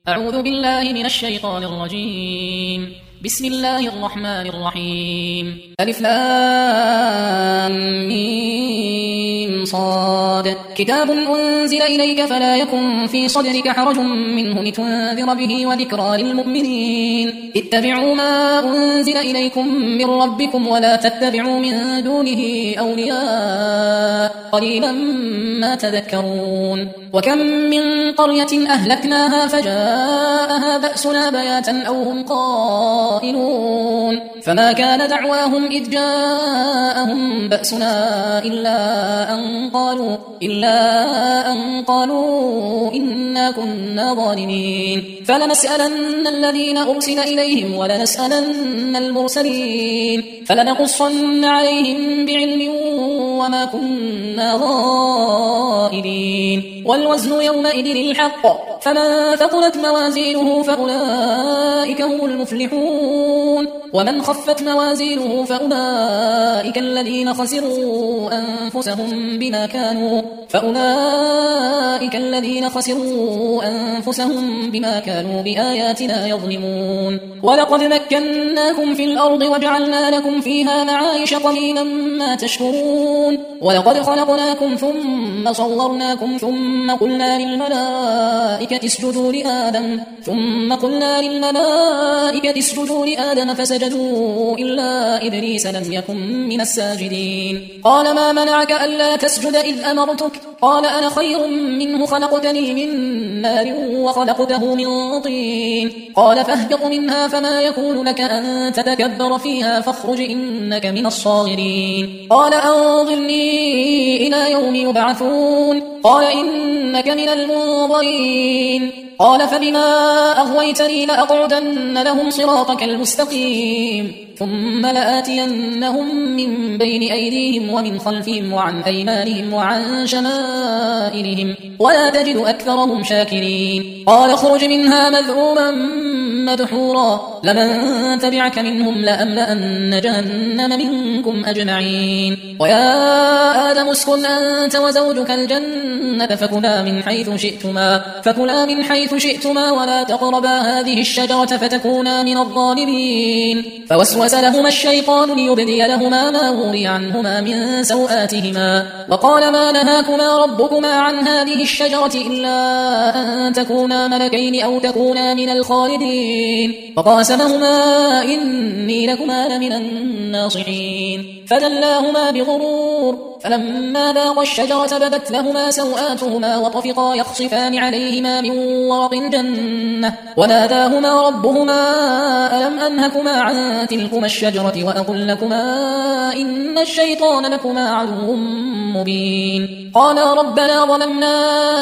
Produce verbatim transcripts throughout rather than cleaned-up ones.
أعوذ بالله من الشيطان الرجيم. بسم الله الرحمن الرحيم. ألف لام ميم صاد. كتاب أنزل إليك فلا يكن في صدرك حرج منه لتنذر به وذكرى للمؤمنين. اتبعوا ما أنزل إليكم من ربكم ولا تتبعوا من دونه أولياء قليلا ما تذكرون. وكم من قرية أهلكناها فجاءها بأسنا بياتا أو هم قائلون فما كان دعواهم إذ جاءهم بأسنا إلا أن قالوا إلا أن قالوا إنا كنا ظالمين. فلنسألن الذين أرسل إليهم ولنسألن المرسلين فلنقصن عليهم بعلم وما كنا غائبين. والوزن يومئذ الحق فمن ثقلت موازينه فأولئك هم المفلحون ومن خفت موازينه فأولئك الذين خسروا أنفسهم بما كانوا فأولئك الذين خسروا أنفسهم بما كانوا بآياتنا يظلمون. ولقد مكناكم في الأرض وجعلنا لكم فيها معايش قليلا ما تشكرون. ولقد خلقناكم ثم صورناكم ثم قلنا للملائكة اسجدوا لآدم ثم قلنا للملائكة اسجدوا لآدم فسجدوا إلا إبليس لم يكن من الساجدين. قال ما منعك ألا تسجد إذ أمرتك؟ قال أنا خير منه خلقتني من نار وخلقته من طين. قال فاهبط منها فما يكون لك أن تتكبر فيها فاخرج إنك من الصاغرين. قال أنظرني إلى يوم يبعثون. قال إنك من المنظرين. قال فبما أغويتني لأقعدن لهم صراطك المستقيم ثم لآتينهم من بين أيديهم ومن خلفهم وعن أيمانهم وعن شمائلهم ولا تجد أكثرهم شاكرين. قال اخرج منها مذءوما مدحورا لمن تبعك منهم لأملأن جهنم منكم أجمعين. ويا آدم اسكن أنت وزوجك الجنة فكلا من حيث شئتما فكلا من حيث شئتما ولا تقربا هذه الشجرة فتكونا من الظالمين. فوسوس لهما الشيطان ليبدي لهما ما وري عنهما من سوآتهما وقال ما نهاكما ربكما عن هذه الشجرة إلا أن تكونا ملكين أو تكونا من الخالدين. فقاسمهما إني لكما لمن الناصحين فدلاهما بغرور فلما ذاقا الشجرة بدت لهما سوآتهما وطفقا يخصفان عليهما من ورق الجنة وناداهما ربهما ألم أنهكما عن تلكما الشجرة وأقل لكما إن الشيطان لكما عدو مبين. قالا ربنا ظلمنا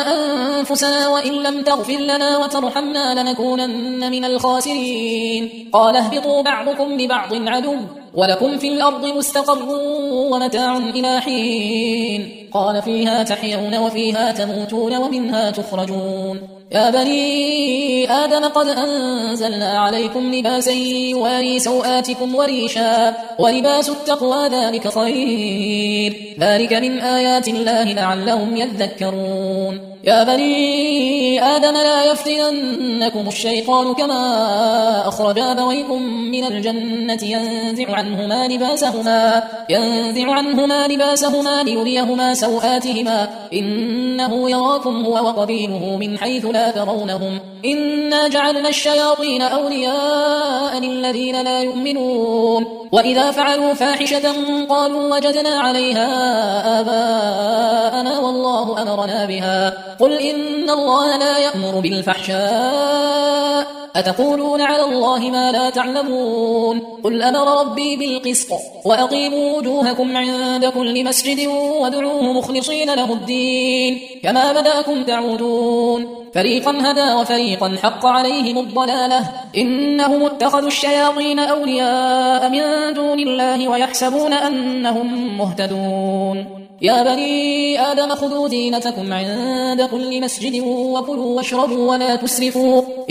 أنفسنا وإن لم تغفر لنا وترحمنا لنكونن من الخاسرين. قال اهبطوا بعضكم لبعض عدو ولكم في الأرض مستقر ومتاع إلى حين. قال فيها تحيون وفيها تموتون ومنها تخرجون. يا بني آدم قد أنزلنا عليكم لباسا يواري سوآتكم وريشا ولباس التقوى ذلك خير ذلك من آيات الله لعلهم يذكرون. يا بني آدم لا يفتننكم الشيطان كما أخرج أبويكم من الجنة ينزع عنهما لباسهما ينزع عنهما لباسهما ليريهما سوآتهما إنه يراكم هو وقبيله من حيث لا ترونهم إنا جعلنا الشياطين أولياء للذين لا يؤمنون. وإذا فعلوا فاحشة قالوا وجدنا عليها آباءنا والله أمرنا بها قل إن الله لا يأمر بالفحشاء أتقولون على الله ما لا تعلمون. قل أمر ربي بالقسط وأقيموا وجوهكم عند كل مسجد وادعوه مخلصين له الدين كما بدأكم تعودون. فريقا هدى وفريقا حق عليهم الضلالة إنهم اتخذوا الشياطين أولياء من دون الله ويحسبون أنهم مهتدون. يا بني آدم خذوا زينتكم عند كل مسجد وكلوا واشربوا ولا تسرفوا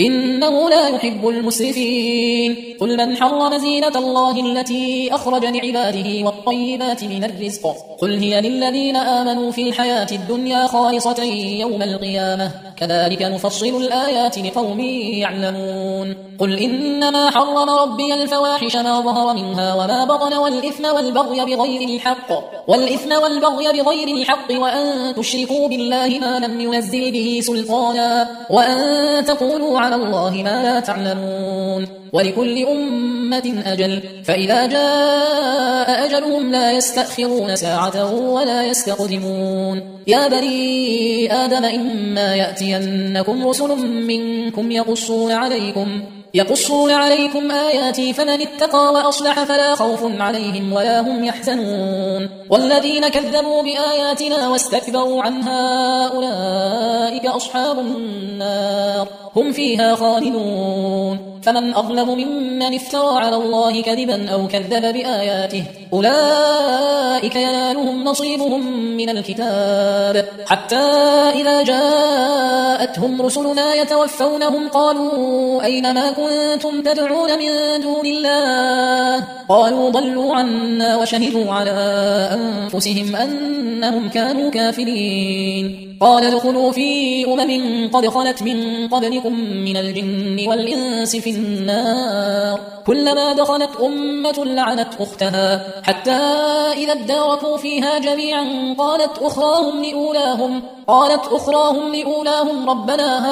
إنه لا يحب المسرفين قل من حرم زينة الله التي أخرج لعباده والطيبات من الرزق قل هي للذين آمنوا في الحياة الدنيا خالصة يوم القيامة كذلك نفصل الآيات لقوم يعلمون قل إنما حرم ربي الفواحش ما ظهر منها وما بطن والإثم والبغي بغير الحق والإثم والبغي بغير الحق وأن تشركوا بالله ما لم ينزل به سلطانا وأن تقولوا على الله ما لا تعلمون ولكل أمة أجل فإذا جاء أجلهم لا يستأخرون ساعة ولا يستقدمون يا بني آدم إما يأتينكم رسل منكم يقصون عليكم يقصون عليكم آياتي فمن اتقى وأصلح فلا خوف عليهم ولا هم يحزنون والذين كذبوا بآياتنا واستكبروا عنها أولئك أصحاب النار هم فيها خالدون فمن أظلم ممن افترى على الله كذبا أو كذب بآياته أولئك ينالهم نصيبهم من الكتاب حتى إذا جاءتهم رسلنا يتوفونهم قالوا أين ما كنتم تدعون من دون الله قالوا ضلوا عنا وشهدوا على أنفسهم أنهم كانوا كافرين قال ادخلوا في أمم قد خلت من قبلكم من الجن والإنس في النار كلما دخلت أمة لعنت أختها حتى إذا اداركوا فيها جميعا قالت أخراهم لأولاهم قالت أخراهم لأولاهم ربنا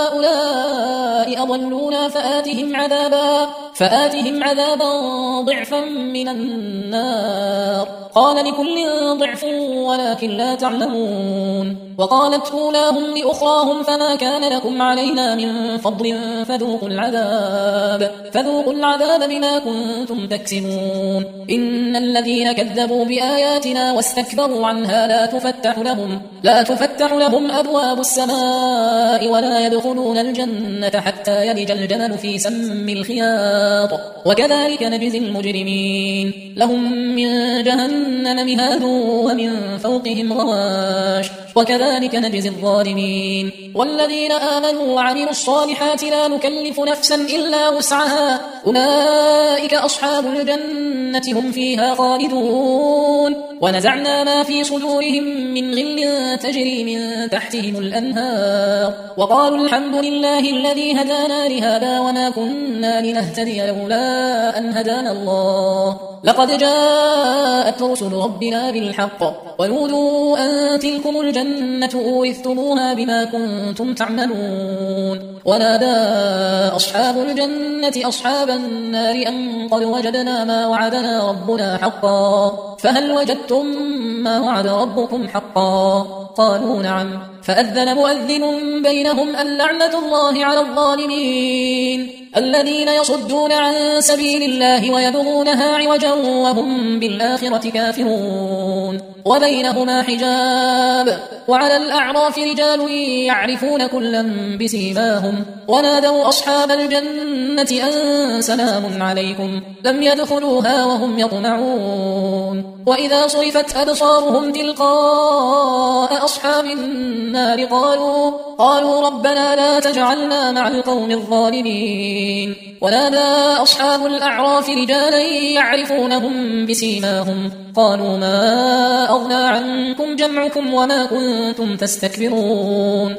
هؤلاء أضلونا فآتهم عذابا فآتهم عذابا ضعفا من النار قال لكل ضعف ولكن لا تعلمون وقالت أولاهم لأخراهم فما كان لكم علينا من فضل فذوقوا العذاب فذوقوا العذاب بما كنتم تكسبون إن الذين كذبوا بآياتنا واستكبروا عنها لا تفتح لهم لا تفتح لهم أبواب السماء ولا يدخلون الجنة حتى يلج الجمل في سم الخياط وكذلك نجزي المجرمين لهم من جهنم مهاد ومن فوقهم غواش وكذلك نجزي الظالمين والذين آمنوا وعملوا الصالحات لا نكلف نفسا إلا وسعها أولئك أصحاب الجنة هم فيها خالدون ونزعنا ما في صدورهم من غل تجري من تحتهم الأنهار وقالوا الحمد لله الذي هدانا لهذا وما كنا لنهتدي لولا أن هدانا الله لقد جاءت رسل ربنا بالحق ونودوا أن تلكم الجنة أورثتموها بما كنتم تعملون ونادى أصحاب الجنة أصحاب النار أن قد وجدنا ما وعدنا ربنا حقا فهل وجدتم ما وعد ربكم حقا قالوا نعم فأذن مؤذن بينهم اللعنة الله على الظالمين الذين يصدون عن سبيل الله ويبغونها عوجا وهم بالآخرة كافرون وبينهما حجاب وعلى الأعراف رجال يعرفون كلا بسيماهم ونادوا أصحاب الجنة أن سلام عليكم لم يدخلوها وهم يطمعون وإذا صرفت أبصارهم تلقاء أصحاب النار قالوا قالوا ربنا لا تجعلنا مع القوم الظالمين ونادى أصحاب الأعراف رجالا يعرفونهم بسيماهم قالوا ما أغنى عنكم جمعكم وما كنتم تستكبرون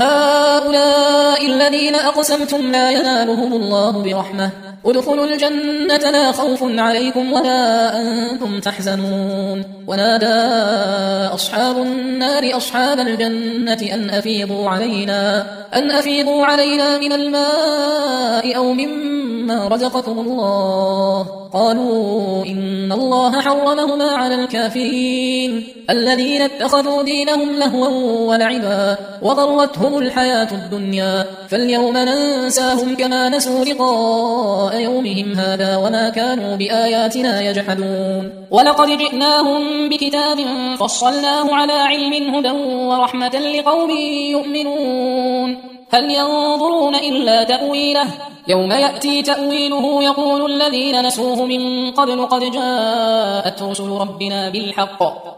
أهؤلاء الذين أقسمتم لا ينالهم الله برحمة ادخلوا الجنة لا خوف عليكم ولا أنتم تحزنون ونادى أصحاب النار أصحاب الجنة أن أفيضوا علينا أن أفيضوا علينا من الماء أو مما رزقكم الله قالوا إن الله حرمهما على الكافرين الذين اتخذوا دينهم لهوا ولعبا وغرتهم الحياة الدنيا فاليوم ننساهم كما نسوا لقاء يومهم هذا وما كانوا بآياتنا يجحدون ولقد جئناهم بكتاب فصلناه على علم هدى ورحمة لقوم يؤمنون هل ينظرون إلا تأويله يوم يأتي تأويله يقول الذين نسوه من قبل قد جاءت رسل ربنا بالحق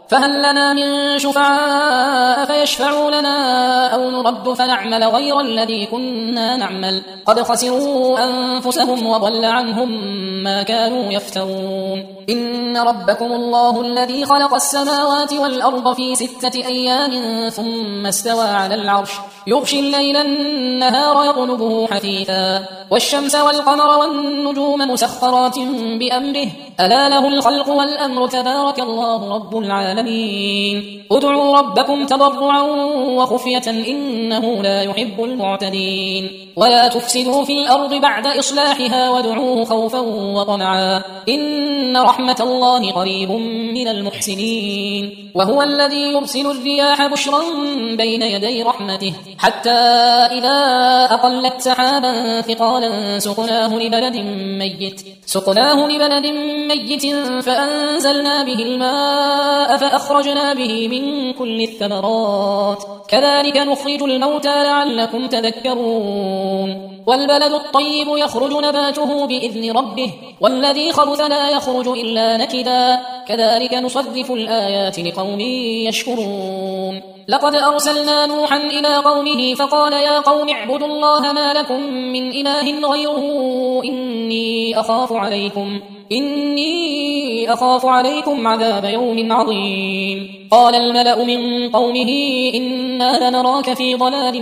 فهل لنا من شفعاء فيشفعوا لنا أو نرد فنعمل غير الذي كنا نعمل قد خسروا أنفسهم وضل عنهم ما كانوا يفترون إن ربكم الله الذي خلق السماوات والأرض في ستة أيام ثم استوى على العرش يغشي الليل النهار يطلبه حثيثا والشمس والقمر والنجوم مسخرات بأمره ألا له الخلق والأمر تبارك الله رب العالمين ادعوا ربكم تضرعا وخفية إنه لا يحب المعتدين ولا تفسدوا في الأرض بعد إصلاحها وادعوه خوفا وطمعا إن رحمة الله قريب من المحسنين وهو الذي يرسل الرياح بشرا بين يدي رحمته حتى إذا أقلت سحابا ثقالا سقناه لبلد ميت سقناه لبلد ميت فأنزلنا به الماء فأخرجنا به من كل الثمرات كذلك نخرج الموتى لعلكم تذكرون والبلد الطيب يخرج نباته بإذن ربه والذي خبث لا يخرج إلا نكدا كذلك نصرف الآيات لقوم يشكرون لقد أرسلنا نوحا إلى قومه فقال يا قوم اعبدوا الله ما لكم من إله غيره إني أخاف عليكم إني أخاف عليكم عذاب يوم عظيم قال الملأ من قومه إنا لنراك في ضلال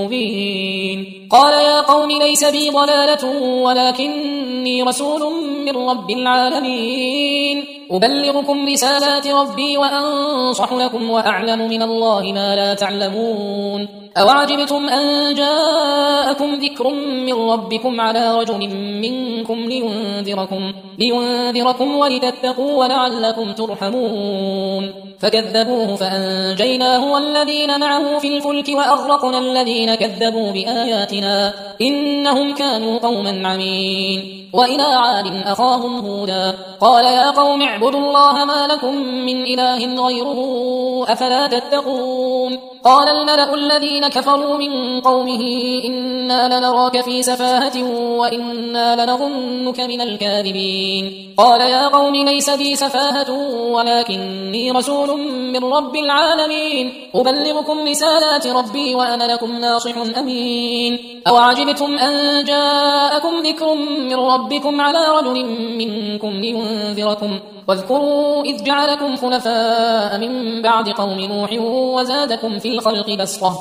مبين قال يا قوم ليس بي ضلالة ولكني رسول من رب العالمين أبلغكم رسالات ربي وأنصح لكم وأعلم من الله ما لا تعلمون أوعجبتم أن جاءكم ذكر من ربكم على رجل منكم لينذركم, لينذركم ولتتقوا ولعلكم ترحمون فكذبوه فأنجيناه والذين معه في الفلك وأغرقنا الذين كذبوا بآياتنا إنهم كانوا قوما عمين وإلى عاد أخاهم هودا قال يا قوم اعبدوا الله ما لكم من إله غيره أفلا تتقون قال الملأ الذين كفروا من قومه إنا لنراك في سفاهة وإنا لنظنك من الكاذبين قال يا قوم ليس بي سفاهة ولكني رسول من رب العالمين أبلغكم رسالات ربي وأنا لكم ناصح أمين أوعجبتم أن جاءكم ذكر من ربكم على رجل منكم لينذركم واذكروا إذ جعلكم خلفاء من بعد قوم نوح وزادكم في الخلق بسطة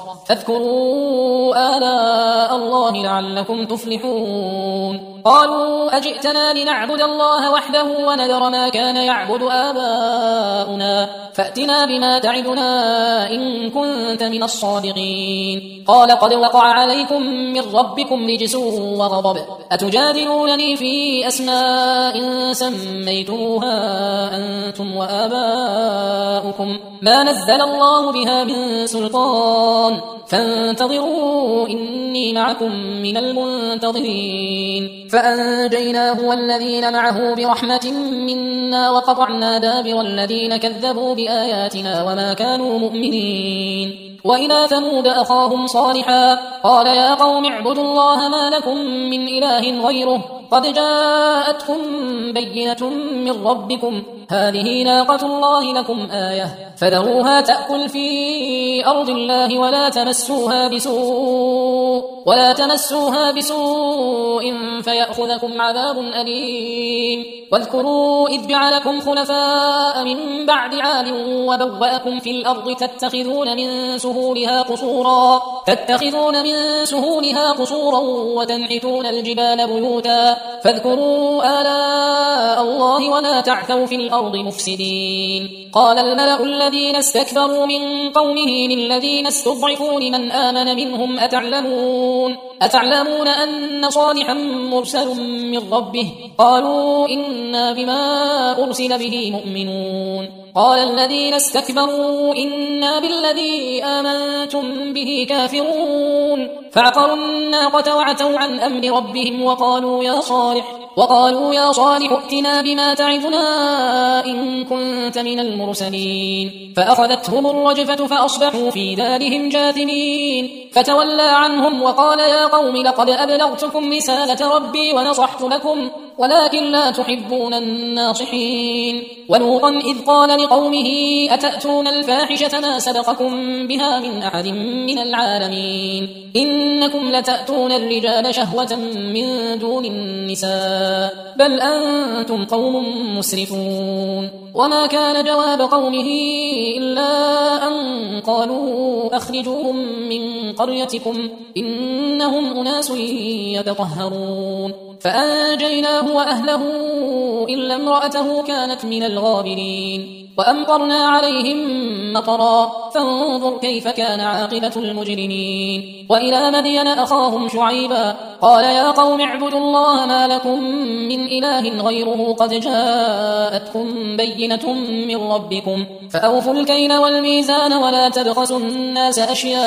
فاذكروا آلاء الله لعلكم تفلحون قالوا أجئتنا لنعبد الله وحده ونذر ما كان يعبد آباؤنا فأتنا بما تعدنا إن كنت من الصادقين قال قد وقع عليكم من ربكم رجس وغضب أتجادلونني في أسماء سميتموها أنتم وآباؤكم ما نزل الله بها من سلطان فانتظروا إني معكم من المنتظرين فأنجيناه والذين معه برحمة منا وقطعنا دابر الذين كذبوا بآياتنا وما كانوا مؤمنين وإلى ثمود أخاهم صالحا قال يا قوم اعبدوا الله ما لكم من إله غيره قد جاءتكم بينة من ربكم هذه ناقة الله لكم آية فذروها تأكل في أرض الله ولا تمسوها بسوء ولا تمسوها بسوء فيأخذكم عذاب أليم واذكروا إذ جعلكم خلفاء من بعد عاد وبوأكم في الأرض تتخذون من سهولها قصورا تتخذون من سهولها قصورا وتنحتون الجبال بيوتا فاذكروا آلاء الله ولا تعثوا في الأرض مفسدين قال الملأ الذين استكبروا من قومه للذين استضعفوا لمن آمن منهم أتعلمون أتعلمون أن صالحا مرسل من ربه قالوا إنا بما أرسل به مؤمنون قال الذين استكبروا إنا بالذي آمنتم به كافرون فعقروا الناقة وعتوا عن أمر ربهم وقالوا يا صالح وقالوا يا صالح ائتنا بما تعدنا إن كنت من المرسلين فأخذتهم الرجفة فأصبحوا في دارهم جاثمين فتولى عنهم وقال يا قوم لقد أبلغتكم رسالة ربي ونصحت لكم ولكن لا تحبون الناصحين. ولوطا إذ قال لقومه أتأتون الفاحشة ما سبقكم بها من أحد من العالمين إنكم لتأتون الرجال شهوة من دون النساء بل أنتم قوم مسرفون. وما كان جواب قومه إلا أن قالوا أخرجوهم من قريتكم إنهم أناس يتطهرون. فأنجيناه وأهله إلا امرأته كانت من الغابرين. وأمطرنا عليهم مطرا فانظر كيف كان عاقبة المجرمين. وإلى مدين أخاهم شعيبا قال يا قوم اعبدوا الله ما لكم من إله غيره قد جاءتكم بينة من ربكم فأوفوا الكيل والميزان ولا تبخسوا الناس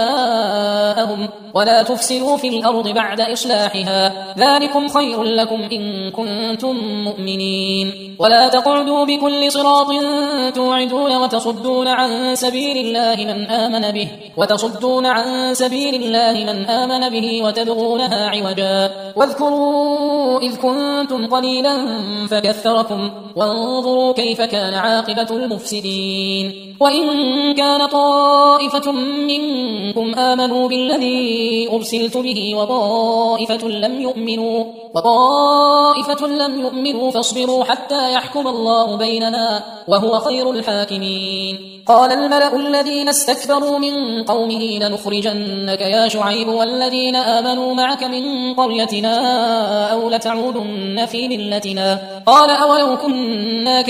أشياءهم ولا تفسدوا في الأرض بعد إصلاحها ذلكم خير لكم إن كنتم مؤمنين. ولا تقعدوا بكل صراط توعدون وتصدون عن سبيل الله من آمن به وتصدون عن سبيل الله من آمن به وتبغونها عوجا واذكروا إذ كنتم قليلا فكثركم وانظروا كيف كان عاقبة المفسدين. وإن كان طائفة منكم آمنوا بالذي أرسلت به وطائفة لم يؤمنوا وطائفة لم يؤمنوا فاصبروا حتى يحكم الله بيننا وهو خير الحاكمين. قال الملأ الذين استكبروا من قومه لنخرجنك يا شعيب والذين آمنوا معك من قريتنا أو لتعودن في ملتنا قال أولو كنا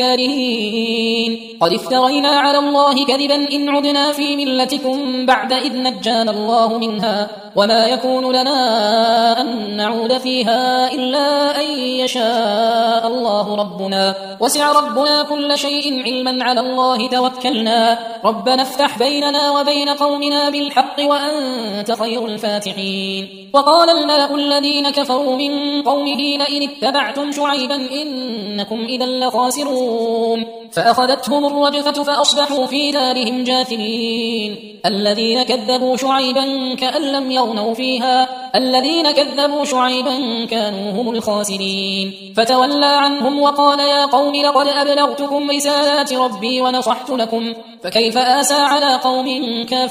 كارهين قد افترينا على الله كذبا إن عدنا في ملتكم بعد إذ نجانا الله منها وما يكون لنا أن نعود فيها إلا أن يشاء الله ربنا وسع ربنا كل شيء علما على الله توكلنا ربنا افتح بيننا وبين قومنا بالحق وأنت خير الفاتحين. وقال الملأ الذين كفروا من قومه لئن اتبعتم شعيبا إنكم إذا لخاسرون فأخذتهم الرجفة فأصبحوا في دارهم جاثمين. الذين كذبوا شعيبا كأن لم يغنوا فيها الذين كذبوا شعيبا كانوا هم الخاسرين. فتولى عنهم وقال يا قوم لقد أبلغتكم رسالات ربي ونصحت لكم فكيف آسى على قوم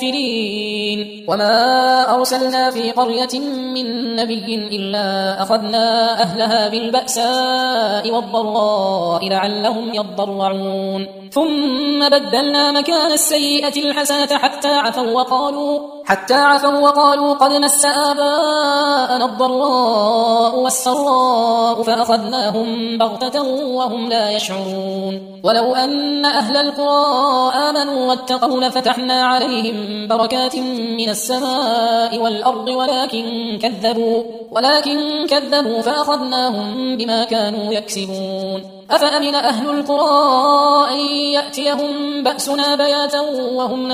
كافرين. وما أرسلنا في قرية من نبي إلا أخذنا أهلها بالبأساء والضراء لعلهم يضرعون ثم بدلنا مكان السيئة الحسنة حتى عفوا وقالوا حتى عفوا وقالوا قد مس آباءنا الضراء والسراء فأخذناهم بغتة وهم لا يشعرون. ولو أن أهل القرى آمنوا واتقوا لفتحنا عليهم بركات من السماء والأرض ولكن كذبوا ولكن كذبوا فأخذناهم بما كانوا يكسبون. أفأمن أهل القرى أن يأتيهم بأسنا بياتا وهم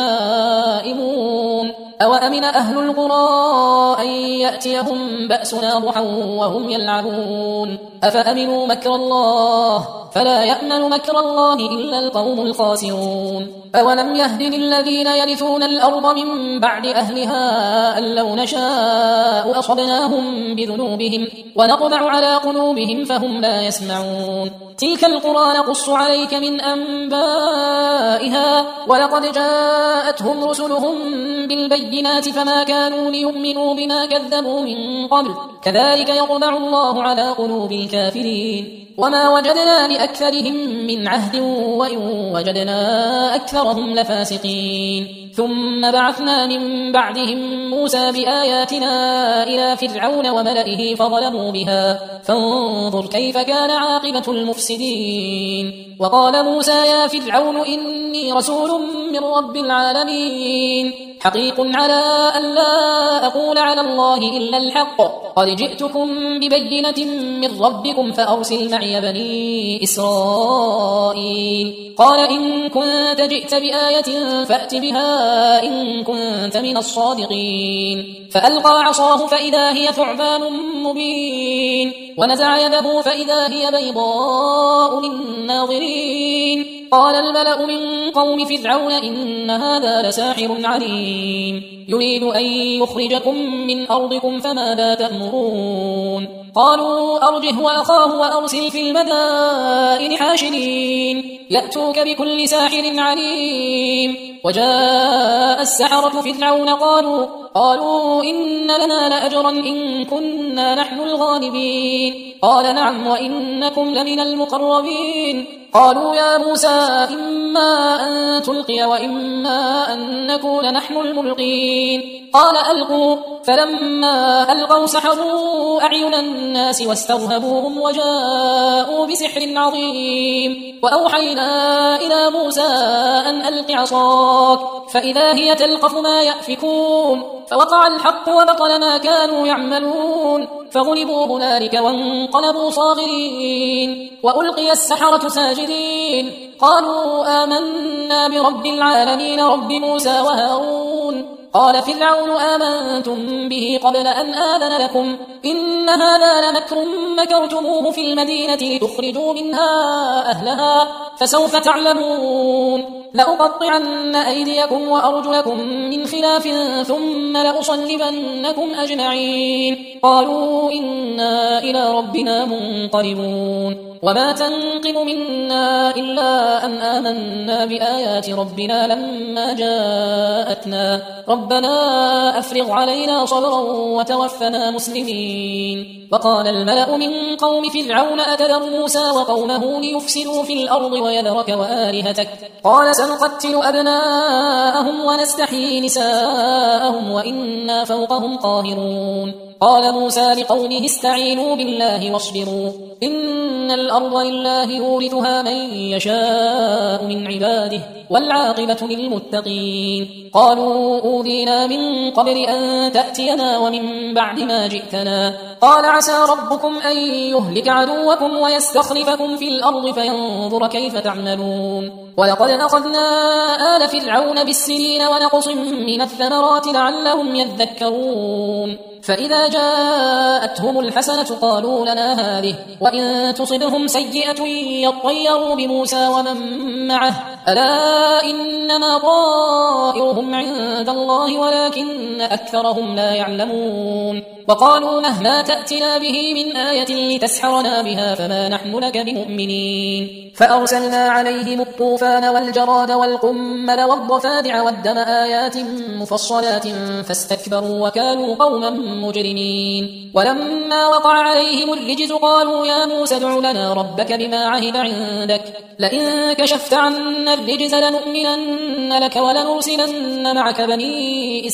نائمون أو أمن أهل القرى أن يأتيهم بأسنا ضحى وهم يلعبون أفأمنوا مكر الله فلا يأمن مكر الله إلا القوم الخاسرون. أولم يهد للذين يرثون الأرض من بعد أهلها أن لو نشاء أصبناهم بذنوبهم ونطبع على قلوبهم فهم لا يسمعون. تلك القرى نقص عليك من أنبائها ولقد جاءتهم رسلهم بالبينات فما كانوا ليؤمنوا بما كذبوا من قبل كذلك يطبع الله على قلوب الكافرين. وما وجدنا لأكثرهم من عهد وإن وجدنا أكثرهم لفاسقين. ثم بعثنا من بعدهم موسى بآياتنا إلى فرعون وملئه فظلموا بها فانظر كيف كان عاقبة المفسدين. وقال موسى يا فرعون إني رسول من رب العالمين حقيق على أن لا أقول على الله إلا الحق قد جئتكم ببينة من ربكم فأرسل معي بني إسرائيل. قال إن كنت جئت بآية فأت بها إن كنت من الصادقين. فألقى عصاه فإذا هي ثعبان مبين ونزع يده فإذا هي بيضاء للناظرين. قال الملأ من قوم فرعون إن هذا لساحر عليم عليم يريد أن يخرجكم من أرضكم فماذا تأمرون قالوا أرجه وأخاه وأرسل في المدائن حاشرين يأتوك بكل ساحر عليم وجاء السحرة فرعون قالوا قالوا إن لنا لأجرا إن كنا نحن الغالبين قال نعم وإنكم لمن المقربين قالوا يا موسى إما أن تلقي وإما أن نكون نحن الملقين قال ألقوا فلما ألقوا سحروا أعين الناس واسترهبوهم وجاءوا بسحر عظيم وأوحينا إلى موسى أن ألق عصاك فإذا هي تلقف ما يأفكون فوقع الحق وبطل ما كانوا يعملون فغلبوا هنالك وانقلبوا صاغرين وألقي السحرة ساجدين قالوا آمنا برب العالمين رب موسى وهارون قال فرعون آمنتم به قبل أن آذن لكم إن هذا لمكر مكرتموه في المدينة لتخرجوا منها أهلها فسوف تعلمون لأقطعن أيديكم وأرجلكم من خلاف ثم لأصلبنكم أجمعين قالوا إنا إلى ربنا منقلبون وما تنقم منا إلا أن آمنا بآيات ربنا لما جاءتنا ربنا أفرغ علينا صبرا وتوفنا مسلمين وقال الملأ من قوم فرعون أتذر موسى وقومه ليفسدوا في الأرض ويذرك وآلهتك قال سنقتل أبناءهم ونستحيي نساءهم وإنا فوقهم قاهرون قال موسى لقومه استعينوا بالله واصبروا إن الأرض لله يورثها من يشاء من عباده والعاقبة للمتقين قالوا أوذينا من قبل أن تأتينا ومن بعد ما جئتنا قال عسى ربكم أن يهلك عدوكم ويستخلفكم في الأرض فينظر كيف تعملون ولقد أخذنا آل فرعون بالسنين ونقص من الثمرات لعلهم يذكرون فإذا جاءتهم الحسنة قالوا لنا هذه وإن تصبهم سيئة يطيروا بموسى ومن معه ألا إنما طائرهم عند الله ولكن أكثرهم لا يعلمون وقالوا مهما تأتنا به من آية لتسحرنا بها فما نحن لك بمؤمنين فأرسلنا عليهم الطوفان والجراد والقمل والضفادع والدم آيات مفصلات فاستكبروا وكانوا قوما مجرمين ولما وقع عليهم الرجز قالوا يا موسى ادع لنا ربك بما عهد عندك لئن كشفت عنا الرجز لنؤمنن لك ولنرسلن معك بني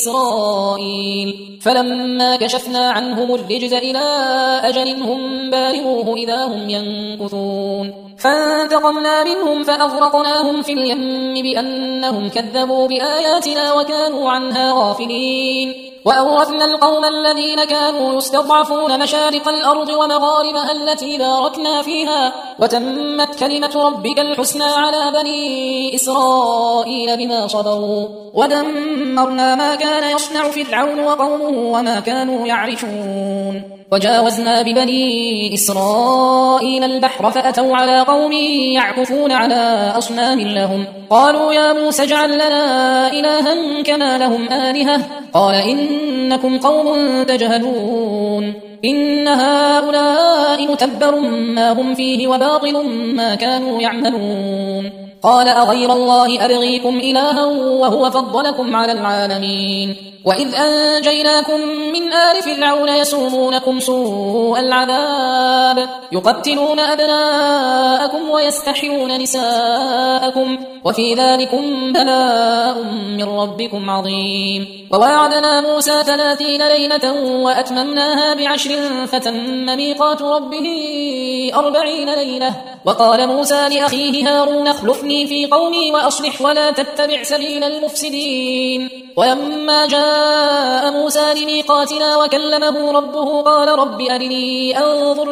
إسرائيل فلما كشفنا عنهم الرجز إلى أجل هم بالغوه إذا هم ينكثون فانتقمنا منهم فأغرقناهم في اليم بأنهم كذبوا بآياتنا وكانوا عنها غافلين وأورثنا القوم الذين كانوا يستضعفون مشارق الأرض ومغاربها التي باركنا فيها وتمت كلمة ربك الحسنى على بني إسرائيل بما صبروا ودمرنا ما كان يصنع فرعون وقومه وما كانوا يعرشون وجاوزنا ببني إسرائيل البحر فأتوا على قوم يعكفون على أصنام لهم قالوا يا موسى اجعل لنا إلها كما لهم آلهة قال إنكم قوم تجهلون إن هؤلاء متبر ما هم فيه وباطل ما كانوا يعملون قال أغير الله أبغيكم إلها وهو فضلكم على العالمين وإذ أنجيناكم من آل فرعون يسومونكم سوء العذاب يقتلون أبناءكم ويستحيون نساءكم وفي ذلكم بلاء من ربكم عظيم وواعدنا موسى ثلاثين ليلة وأتممناها بعشر فتم ميقات ربه أربعين ليلة وقال موسى لأخيه هارون اخلفني في قومي وأصلح ولا تتبع سبيل المفسدين ولما جاء موسى لميقاتنا وكلمه ربه قال رب أرني أنظر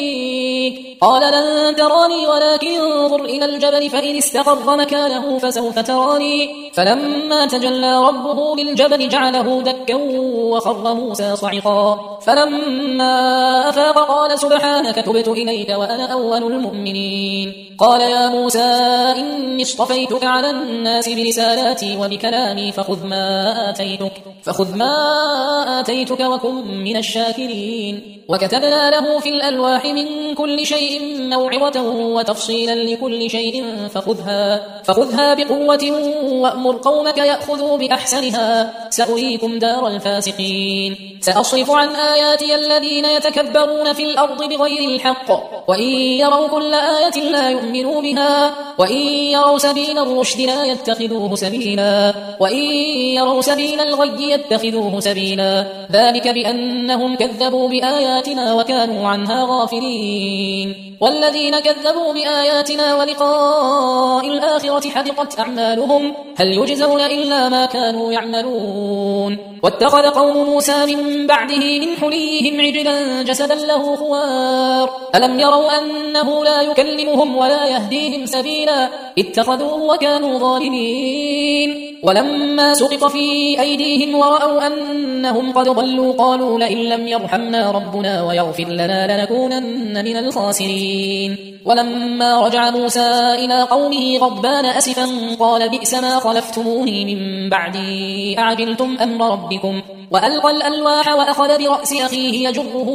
إليك قال لن تراني ولكن انظر إلى الجبل فإن استقر مكانه فسوف تراني فلما تجلى ربه للجبل جعله دكا وخر موسى صعقا فلما أفاق قال سبحانك تبت إليك وأنا أول المؤمنين قال يا موسى إني اصطفيتك على الناس برسالاتي وبكلامي فخذ ما آتيتك فخذ ما آتيتك وكن من الشاكرين وكتبنا له في الألواح من كل شيء موعظة وتفصيلا لكل شيء فخذها فخذها بقوة وأمر قومك يأخذوا بأحسنها سأريكم دار الفاسقين سأصرف عن آياتي الذين يتكبرون في الأرض بغير الحق وإن يروا كل آية لا يؤمنوا بها وإن يروا سبيل الرشد لا يتخذوه سبيلا وإن يروا سبيل الغي يتخذوه سبيلا ذلك بأنهم كذبوا بآياتنا وكانوا عنها غافلين والذين كذبوا بآياتنا ولقاء الآخرة حبطت أعمالهم هل يجزون إلا ما كانوا يعملون واتخذ قوم موسى من بعده من حليهم عجلا جسدا له خوار ألم يروا أنه لا يكلمهم ولا يهديهم سبيلا اتخذوه وكانوا ظالمين ولما سقط في أيديهم ورأوا أنهم قد ضلوا قالوا لئن لم يرحمنا ربنا ويغفر لنا لنكونن من الخاسرين ولما رجع موسى إلى قومه غضبان أسفا قال بئس ما خلفتموني من بعدي أعجلتم أمر ربكم وألقى الألواح وأخذ برأس أخيه يجره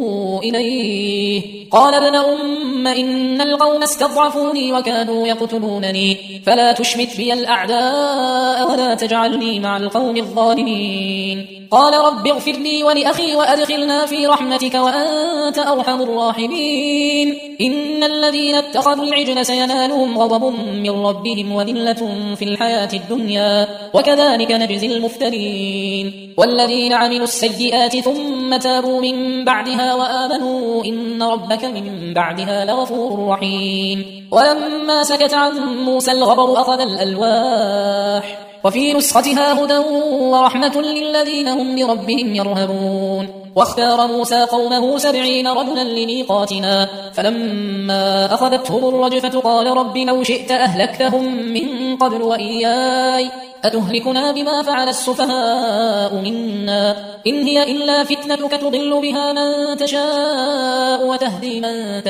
إليه قال ابن أم إن القوم استضعفوني وكانوا يقتلونني فلا تشمت بي الأعداء ولا تجعلني مع القوم الظالمين قال رب اغفر لي ولأخي وأدخلنا في رحمتك وأنت أرحم الراحمين إن الذين اتخذوا العجل سينالهم غضب من ربهم وذلة في الحياة الدنيا وكذلك نجزي المفترين والذين عملوا السيئات ثم تابوا من بعدها وآمنوا إن ربك من بعدها لغفور رحيم ولما سكت عن موسى الغضب أخذ الألواح وفي نسختها هدى ورحمة للذين هم لربهم يرهبون واختار موسى قومه سبعين رجلا لميقاتنا فلما أخذتهم الرجفة قال رب لو شئت أهلكتهم من قبل وإياي أتهلكنا بما فعل السفهاء منا إن هي إلا فتنتك تضل بها من تشاء وتهدي من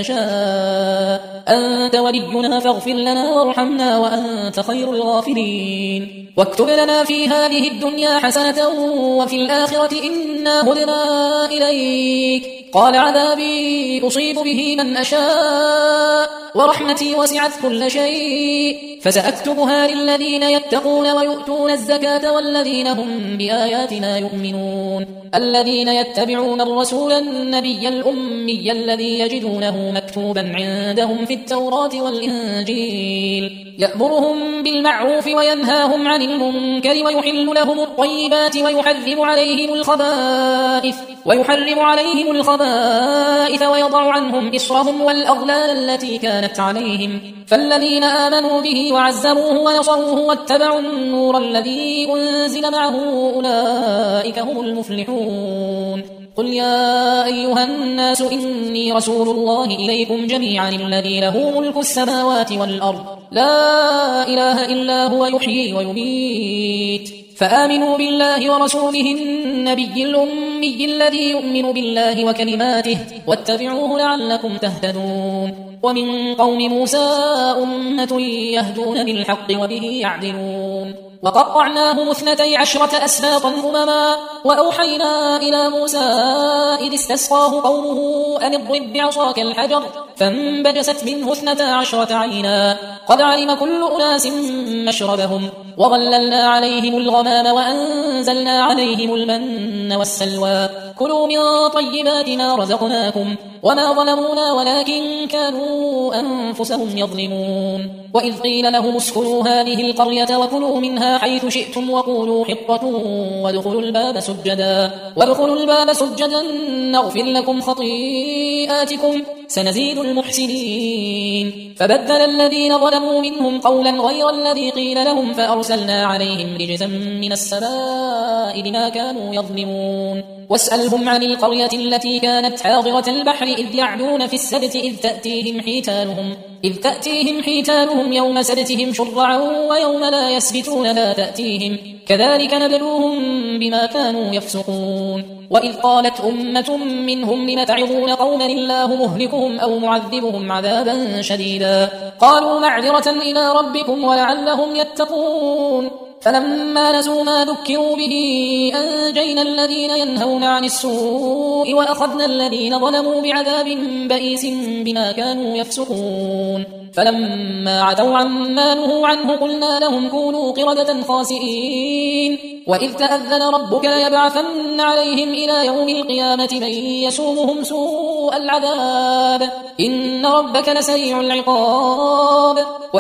تشاء أنت ولينا فاغفر لنا وارحمنا وأنت خير الغافرين واكتب لنا في هذه الدنيا حسنة وفي الآخرة إنا هدنا إليك قال عذابي أصيب به من أشاء ورحمتي وسعت كل شيء فسأكتبها للذين يتقون ويؤتون الزكاة والذين هم بآياتنا يؤمنون الذين يتبعون الرسول النبي الأمي الذي يجدونه مكتوبا عندهم في التوراة والإنجيل يأمرهم بالمعروف وينهاهم عن المنكر ويحل لهم الطيبات ويحرم عليهم الخبائث ويحرم عليهم الخبائث ويضع عنهم إصرهم والأغلال التي كانت عليهم فالذين آمنوا به وعزروه ونصروه واتبعوا النور الذي أنزل معه أولئك هم المفلحون قل يا أيها الناس إني رسول الله إليكم جميعا الذي له ملك السماوات والأرض لا إله إلا هو يحيي ويميت فآمنوا بالله ورسوله النبي الأمي الذي يؤمن بالله وكلماته واتبعوه لعلكم تهتدون ومن قوم موسى أمة يهدون بالحق وبه يعدلون وقطعناهم اثنتي عشرة أسباطا أمما وأوحينا إلى موسى إذ استسقاه قومه أن اضرب بعصاك الحجر فانبجست منه اثنتا عشرة عينا قد علم كل أناس مشربهم وظللنا عليهم الغمام وأنزلنا عليهم المن والسلوى كلوا من طيبات ما رزقناكم وما ظلمونا ولكن كانوا أنفسهم يظلمون وإذ قيل لهم اسكنوا هذه القرية وكلوا منها حيث شئتم وقولوا حطة وادخلوا الباب سجدا وادخلوا الباب سجدا نغفر لكم خطيئاتكم سنزيد المحسنين فبدل الذين ظلموا منهم قولا غير الذي قيل لهم فأرسلنا عليهم رجزا من السماء بما كانوا يظلمون واسألهم عن القرية التي كانت حاضرة البحر إذ يعدون في السبت إذ تأتيهم حيتانهم إذ تأتيهم حيتانهم يوم سبتهم شرعا ويوم لا يسبتون لا تأتيهم كذلك نبلوهم بما كانوا يفسقون وإذ قالت أمة منهم لم تعظون قوما الله مهلكهم أو معذبهم عذابا شديدا قالوا معذرة إلى ربكم ولعلهم يتقون فلما نسوا ما ذكروا به أنجينا الذين ينهون عن السوء وأخذنا الذين ظلموا بعذاب بئيس بما كانوا يفسقون فلما عتوا عما نهوا عنه قلنا لهم كونوا قردة خاسئين وإذ تأذن ربك ليبعثن عليهم إلى يوم القيامة من يسومهم سوء العذاب إن ربك لسريع العقاب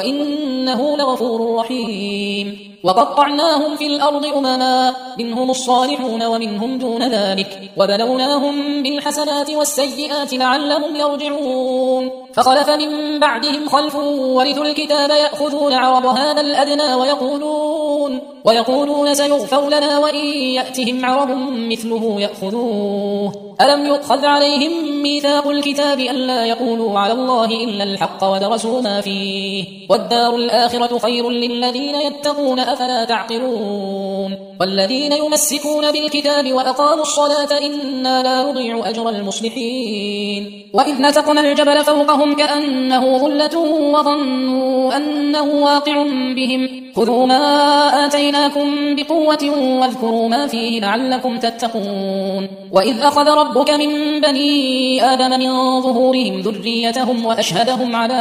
وإنه لغفور رحيم وقطعناهم في الأرض أمما منهم الصالحون ومنهم دون ذلك وبلوناهم بالحسنات والسيئات لعلهم يرجعون فخلف من بعدهم خلف ورثوا الكتاب يأخذون عرض هذا الأدنى ويقولون ويقولون سيغفر لنا وإن يأتهم عرض مثله يأخذوه ألم يؤخذ عليهم ميثاق الكتاب ألا يقولوا على الله إلا الحق ودرسوا ما فيه والدار الآخرة خير للذين يتقون أفلا تعقلون والذين يمسكون بالكتاب وأقاموا الصلاة إنا لا نضيع أجر المصلحين وإذ نتقنا الجبل فوقهم كأنه ظلة وظنوا أنه واقع بهم خذوا ما آتيناكم بقوة واذكروا ما فيه لعلكم تتقون وإذ أخذ ربك من بني آدم من ظهورهم ذريتهم وأشهدهم على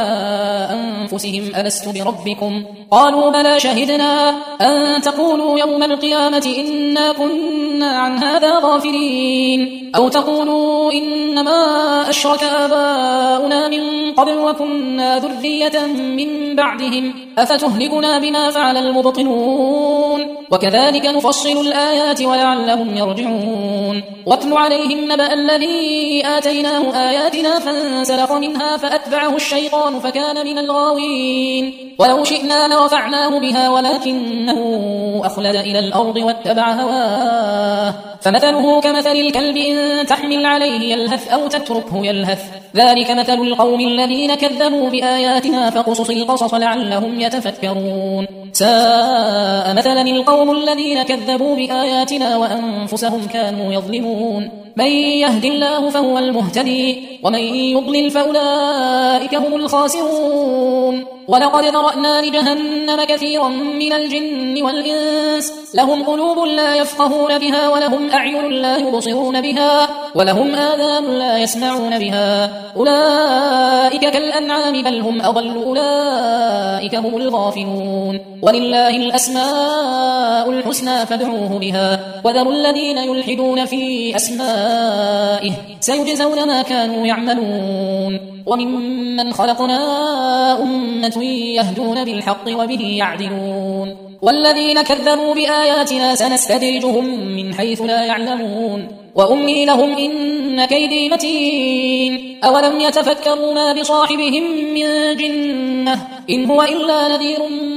أنفسهم ألست بربكم قالوا بلى شهدنا أن تقولوا يوم القيامة إنا كنا عن هذا غافلين أو تقولوا إنما أشرك آباؤنا من قبل وكنا ذرية من بعدهم أفتهلكنا بما فعل المبطلون وكذلك نفصل الآيات ولعلهم يرجعون واتل عليهم نبأ الذي آتيناه آياتنا فانسلخ منها فأتبعه الشيطان فكان من الغاوين ولو شئنا لرفعناه بها ولكنه أخلد إلى الأرض واتبع هواه فمثله كمثل الكلب إن تحمل عليه يلهث أو تتركه يلهث ذلك مثل القوم الذين كذبوا بآياتنا فقصص القصص لعلهم يتفكرون ساء مثلا القوم الذين كذبوا بآياتنا وأنفسهم كانوا يظلمون من يهد الله فهو المهتدي ومن يضلل فأولئك هم الخاسرون ولقد ذرأنا لجهنم كثيرا من الجن والإنس لهم قلوب لا يفقهون بها ولهم أعين لا يبصرون بها ولهم آذان لا يسمعون بها أولئك كالأنعام بل هم أضل أولئك هم الغافلون ولله الأسماء الحسنى فادعوه بها وذروا الذين يلحدون في أسمائه سيجزون ما كانوا يعملون وممن خلقنا أمة يهدون بالحق وبه يعدلون والذين كذبوا بآياتنا سنستدرجهم من حيث لا يعلمون وأملي لهم إن كيدي متين أولم يتفكروا ما بصاحبهم من جنة إن هو إلا نذير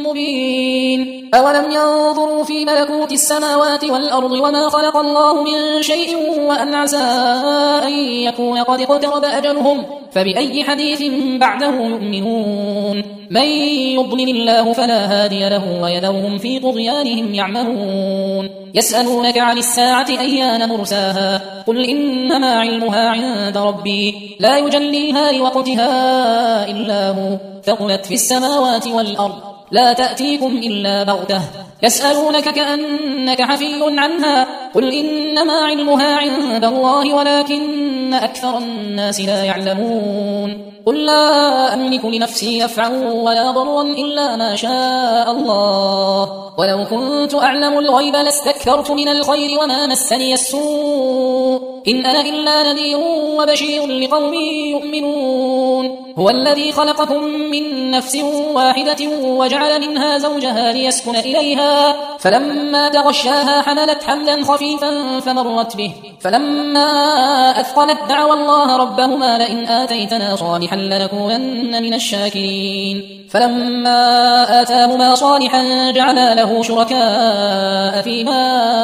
مبين أولم ينظروا في ملكوت السماوات والأرض وما خلق الله من شيء وأن عسى أن يكون قد اقترب أجلهم فبأي حديث بعده يؤمنون من يضلل الله فلا هادي له ويذرهم في طغيانهم يعمهون يسألونك عن الساعة أيان مرساها قل إنما علمها عند ربي لا يجليها لوقتها إلا هو ثقلت في السماوات والأرض لا تأتيكم إلا بغتة يسألونك كأنك حفي عنها قل إنما علمها عند الله ولكن أكثر الناس لا يعلمون قل لا أملك لنفسي نفعا ولا ضرا إلا ما شاء الله ولو كنت أعلم الغيب لاستكثرت من الخير وما مسني السوء إن أنا إلا نذير وبشير لقوم يؤمنون هو الذي خلقكم من نفس واحدة وجعل منها زوجها ليسكن إليها زوجها فلما تغشاها حملت حملا خفيفا فمرت به فلما أثقلت دعوا الله ربهما لئن آتيتنا صالحا لنكونن من الشاكرين فلما آتاهما صالحا جعلا له شركاء فيما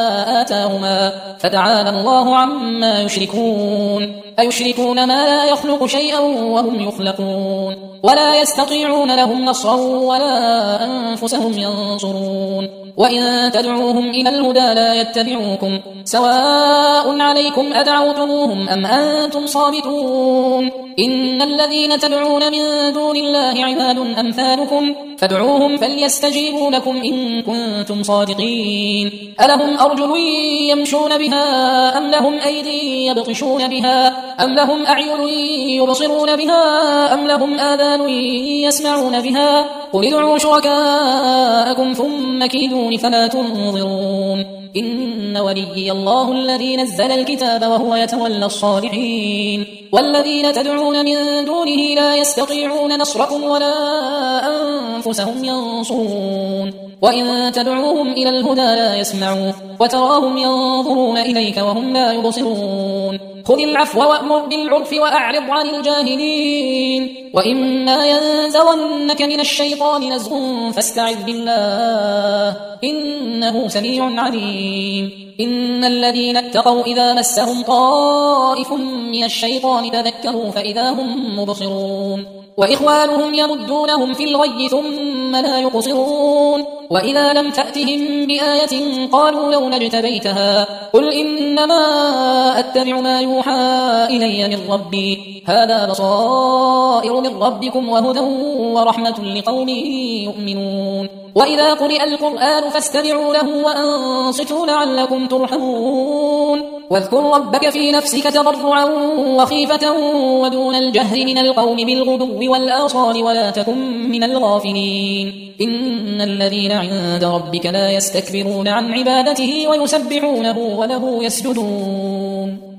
آتاهما فتعالى الله عما يشركون أيشركون ما لا يخلق شيئا وهم يخلقون ولا يستطيعون لهم نصرا ولا أنفسهم ينصرون وإن تدعوهم إلى الهدى لا يتبعوكم سواء عليكم أدعوتموهم أم أنتم صامتون إن الذين تدعون من دون الله عباد أمثالكم فادعوهم فليستجيبوا لكم إن كنتم صادقين ألهم أرجل يمشون بها أم لهم أيدي يبطشون بها أم لهم أعين يبصرون بها أم لهم آذان يسمعون بها قل ادعوا شركاءكم ثم كيدون فلا تنظرون إن وليي الله الذي نزل الكتاب وهو يتولى الصالحين والذين تدعون من دونه لا يستطيعون نصركم ولا أنفسهم ينصرون وإن تدعوهم إلى الهدى لا يسمعوا وتراهم ينظرون إليك وهم لا يبصرون خذ العفو وأمر بالعرف وأعرض عن الجاهلين وإما ينزغنك من الشيطان نزغ فاستعذ بالله إنه سميع عليم إن الذين اتقوا إذا مسهم طائف من الشيطان تذكروا فإذا هم مبصرون وإخوانهم يمدونهم في الغي ثم لا يقصرون وإذا لم تأتهم بآية قالوا لو اجتبيتها قل إنما أتبع ما يوحى إلي من ربي هذا بصائر من ربكم وهدى ورحمة لقوم يؤمنون وإذا قرئ القرآن فاستمعوا له وأنصتوا لعلكم ترحمون واذكر ربك في نفسك تضرعا وخيفة ودون الجهر من القول بالغدو والآصال ولا تكن من الغافلين إن الذين عند ربك لا يستكبرون عن عبادته ويسبحونه وله يسجدون